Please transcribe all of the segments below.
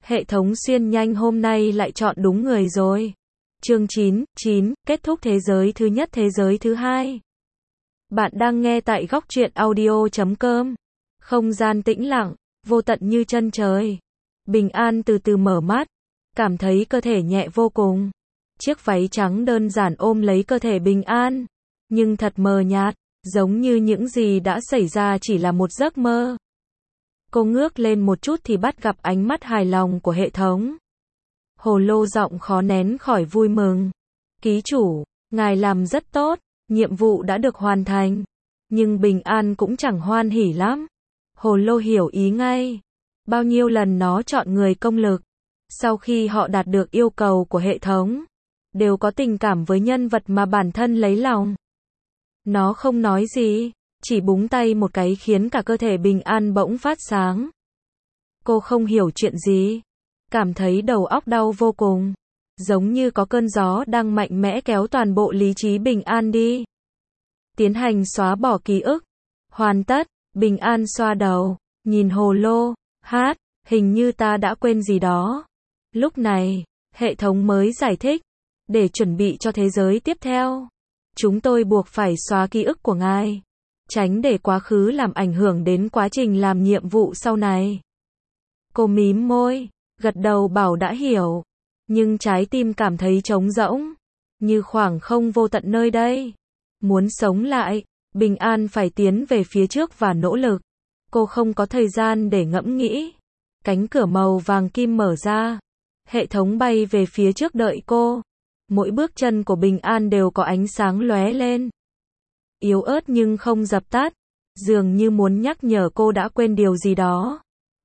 Hệ thống xuyên nhanh hôm nay lại chọn đúng người rồi. Chương 9, kết thúc thế giới thứ nhất thế giới thứ hai. Bạn đang nghe tại góc truyện audio.com. Không gian tĩnh lặng, vô tận như chân trời. Bình An từ từ mở mắt, cảm thấy cơ thể nhẹ vô cùng. Chiếc váy trắng đơn giản ôm lấy cơ thể Bình An, nhưng thật mờ nhạt, giống như những gì đã xảy ra chỉ là một giấc mơ. Cô ngước lên một chút thì bắt gặp ánh mắt hài lòng của hệ thống. Hồ Lô giọng khó nén khỏi vui mừng. Ký chủ, ngài làm rất tốt, nhiệm vụ đã được hoàn thành. Nhưng Bình An cũng chẳng hoan hỉ lắm. Hồ Lô hiểu ý ngay. Bao nhiêu lần nó chọn người công lực, sau khi họ đạt được yêu cầu của hệ thống, đều có tình cảm với nhân vật mà bản thân lấy lòng. Nó không nói gì, chỉ búng tay một cái khiến cả cơ thể Bình An bỗng phát sáng. Cô không hiểu chuyện gì, cảm thấy đầu óc đau vô cùng, giống như có cơn gió đang mạnh mẽ kéo toàn bộ lý trí Bình An đi. Tiến hành xóa bỏ ký ức. Hoàn tất, Bình An xoa đầu, nhìn Hồ Lô, hát, hình như ta đã quên gì đó. Lúc này, hệ thống mới giải thích, để chuẩn bị cho thế giới tiếp theo, chúng tôi buộc phải xóa ký ức của ngài, tránh để quá khứ làm ảnh hưởng đến quá trình làm nhiệm vụ sau này. Cô mím môi, gật đầu bảo đã hiểu, nhưng trái tim cảm thấy trống rỗng, như khoảng không vô tận nơi đây. Muốn sống lại, Bình An phải tiến về phía trước và nỗ lực. Cô không có thời gian để ngẫm nghĩ. Cánh cửa màu vàng kim mở ra, hệ thống bay về phía trước đợi cô. Mỗi bước chân của Bình An đều có ánh sáng lóe lên, yếu ớt nhưng không dập tắt, dường như muốn nhắc nhở cô đã quên điều gì đó.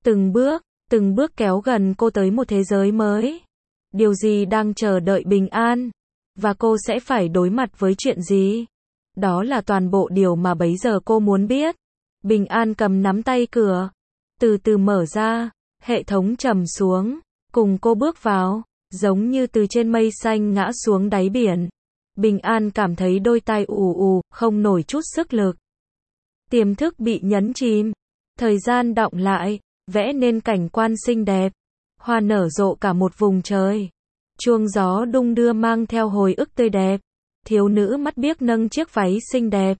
Từng bước kéo gần cô tới một thế giới mới. Điều gì đang chờ đợi Bình An? Và cô sẽ phải đối mặt với chuyện gì? Đó là toàn bộ điều mà bấy giờ cô muốn biết. Bình An cầm nắm tay cửa, từ từ mở ra, hệ thống trầm xuống, cùng cô bước vào, giống như từ trên mây xanh ngã xuống đáy biển. Bình An cảm thấy đôi tai ù, không nổi chút sức lực. Tiềm thức bị nhấn chìm, thời gian đọng lại, vẽ nên cảnh quan xinh đẹp. Hoa nở rộ cả một vùng trời. Chuông gió đung đưa mang theo hồi ức tươi đẹp. Thiếu nữ mắt biếc nâng chiếc váy xinh đẹp.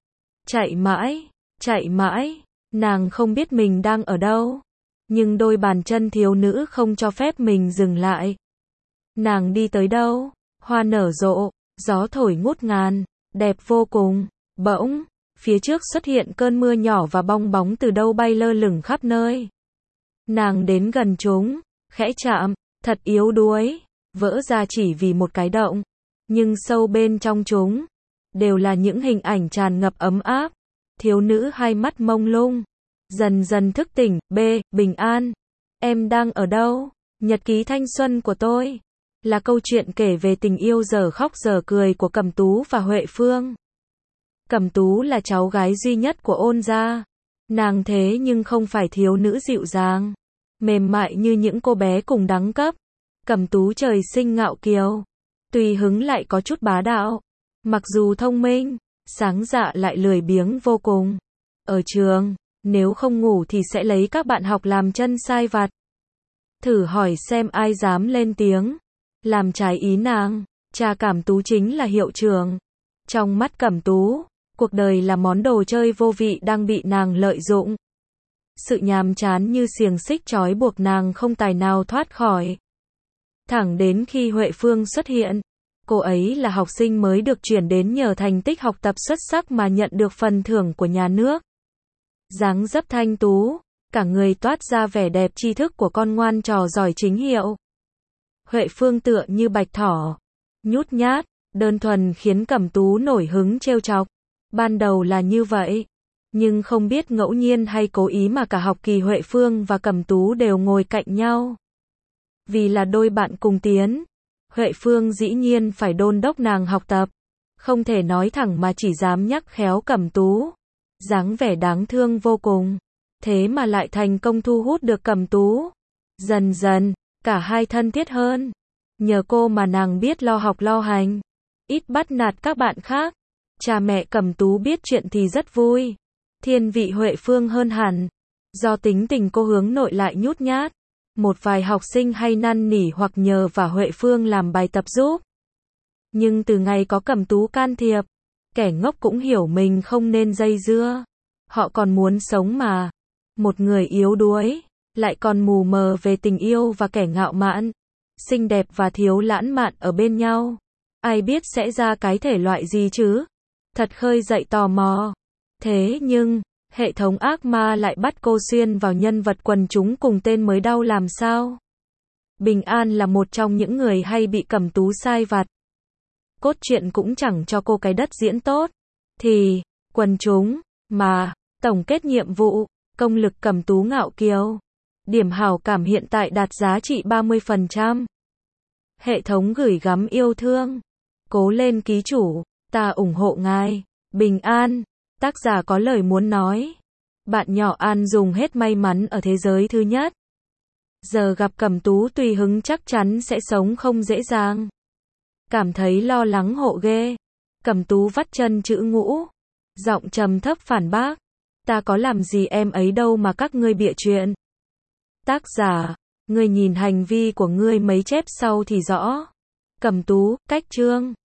Chạy mãi, nàng không biết mình đang ở đâu. Nhưng đôi bàn chân thiếu nữ không cho phép mình dừng lại. Nàng đi tới đâu? Hoa nở rộ, gió thổi ngút ngàn, đẹp vô cùng. Bỗng, phía trước xuất hiện cơn mưa nhỏ và bong bóng từ đâu bay lơ lửng khắp nơi. Nàng đến gần chúng, khẽ chạm, thật yếu đuối, vỡ ra chỉ vì một cái động. Nhưng sâu bên trong chúng, đều là những hình ảnh tràn ngập ấm áp. Thiếu nữ hai mắt mông lung, dần dần thức tỉnh. Bình An, em đang ở đâu? Nhật ký thanh xuân của tôi, là câu chuyện kể về tình yêu giờ khóc giờ cười của Cẩm Tú và Huệ Phương. Cẩm Tú là cháu gái duy nhất của Ôn gia. Nàng thế nhưng không phải thiếu nữ dịu dàng, mềm mại như những cô bé cùng đẳng cấp. Cẩm Tú trời sinh ngạo kiều, tùy hứng lại có chút bá đạo. Mặc dù thông minh, sáng dạ lại lười biếng vô cùng. Ở trường, nếu không ngủ thì sẽ lấy các bạn học làm chân sai vặt. Thử hỏi xem ai dám lên tiếng, làm trái ý nàng. Cha Cẩm Tú chính là hiệu trưởng. Trong mắt Cẩm Tú, cuộc đời là món đồ chơi vô vị đang bị nàng lợi dụng. Sự nhàm chán như xiềng xích trói buộc nàng không tài nào thoát khỏi. Thẳng đến khi Huệ Phương xuất hiện, cô ấy là học sinh mới được chuyển đến nhờ thành tích học tập xuất sắc mà nhận được phần thưởng của nhà nước. Dáng dấp thanh tú, cả người toát ra vẻ đẹp tri thức của con ngoan trò giỏi chính hiệu. Huệ Phương tựa như bạch thỏ, nhút nhát, đơn thuần khiến Cẩm Tú nổi hứng trêu chọc. Ban đầu là như vậy, nhưng không biết ngẫu nhiên hay cố ý mà cả học kỳ Huệ Phương và Cẩm Tú đều ngồi cạnh nhau. Vì là đôi bạn cùng tiến, Huệ Phương dĩ nhiên phải đôn đốc nàng học tập, không thể nói thẳng mà chỉ dám nhắc khéo Cẩm Tú. Dáng vẻ đáng thương vô cùng, thế mà lại thành công thu hút được Cẩm Tú. Dần dần, cả hai thân thiết hơn. Nhờ cô mà nàng biết lo học lo hành, ít bắt nạt các bạn khác. Cha mẹ Cẩm Tú biết chuyện thì rất vui. Thiên vị Huệ Phương hơn hẳn, do tính tình cô hướng nội lại nhút nhát. Một vài học sinh hay năn nỉ hoặc nhờ vả Huệ Phương làm bài tập giúp. Nhưng từ ngày có Cẩm Tú can thiệp, kẻ ngốc cũng hiểu mình không nên dây dưa. Họ còn muốn sống mà. Một người yếu đuối, lại còn mù mờ về tình yêu và kẻ ngạo mạn, xinh đẹp và thiếu lãng mạn ở bên nhau. Ai biết sẽ ra cái thể loại gì chứ? Thật khơi dậy tò mò. Thế nhưng, hệ thống ác ma lại bắt cô xuyên vào nhân vật quần chúng cùng tên mới đau làm sao? Bình An là một trong những người hay bị Cẩm Tú sai vặt. Cốt truyện cũng chẳng cho cô cái đất diễn tốt. Thì, quần chúng, mà, tổng kết nhiệm vụ, công lực Cẩm Tú ngạo kiều. Điểm hảo cảm hiện tại đạt giá trị 30%. Hệ thống gửi gắm yêu thương. Cố lên ký chủ, ta ủng hộ ngài. Bình An, tác giả có lời muốn nói. Bạn nhỏ An dùng hết may mắn ở thế giới thứ nhất. Giờ gặp Cẩm Tú tùy hứng chắc chắn sẽ sống không dễ dàng. Cảm thấy lo lắng hộ ghê. Cẩm Tú vắt chân chữ ngũ. Giọng trầm thấp phản bác. Ta có làm gì em ấy đâu mà các ngươi bịa chuyện. Tác giả, ngươi nhìn hành vi của ngươi mấy chép sau thì rõ. Cẩm Tú, cách chương.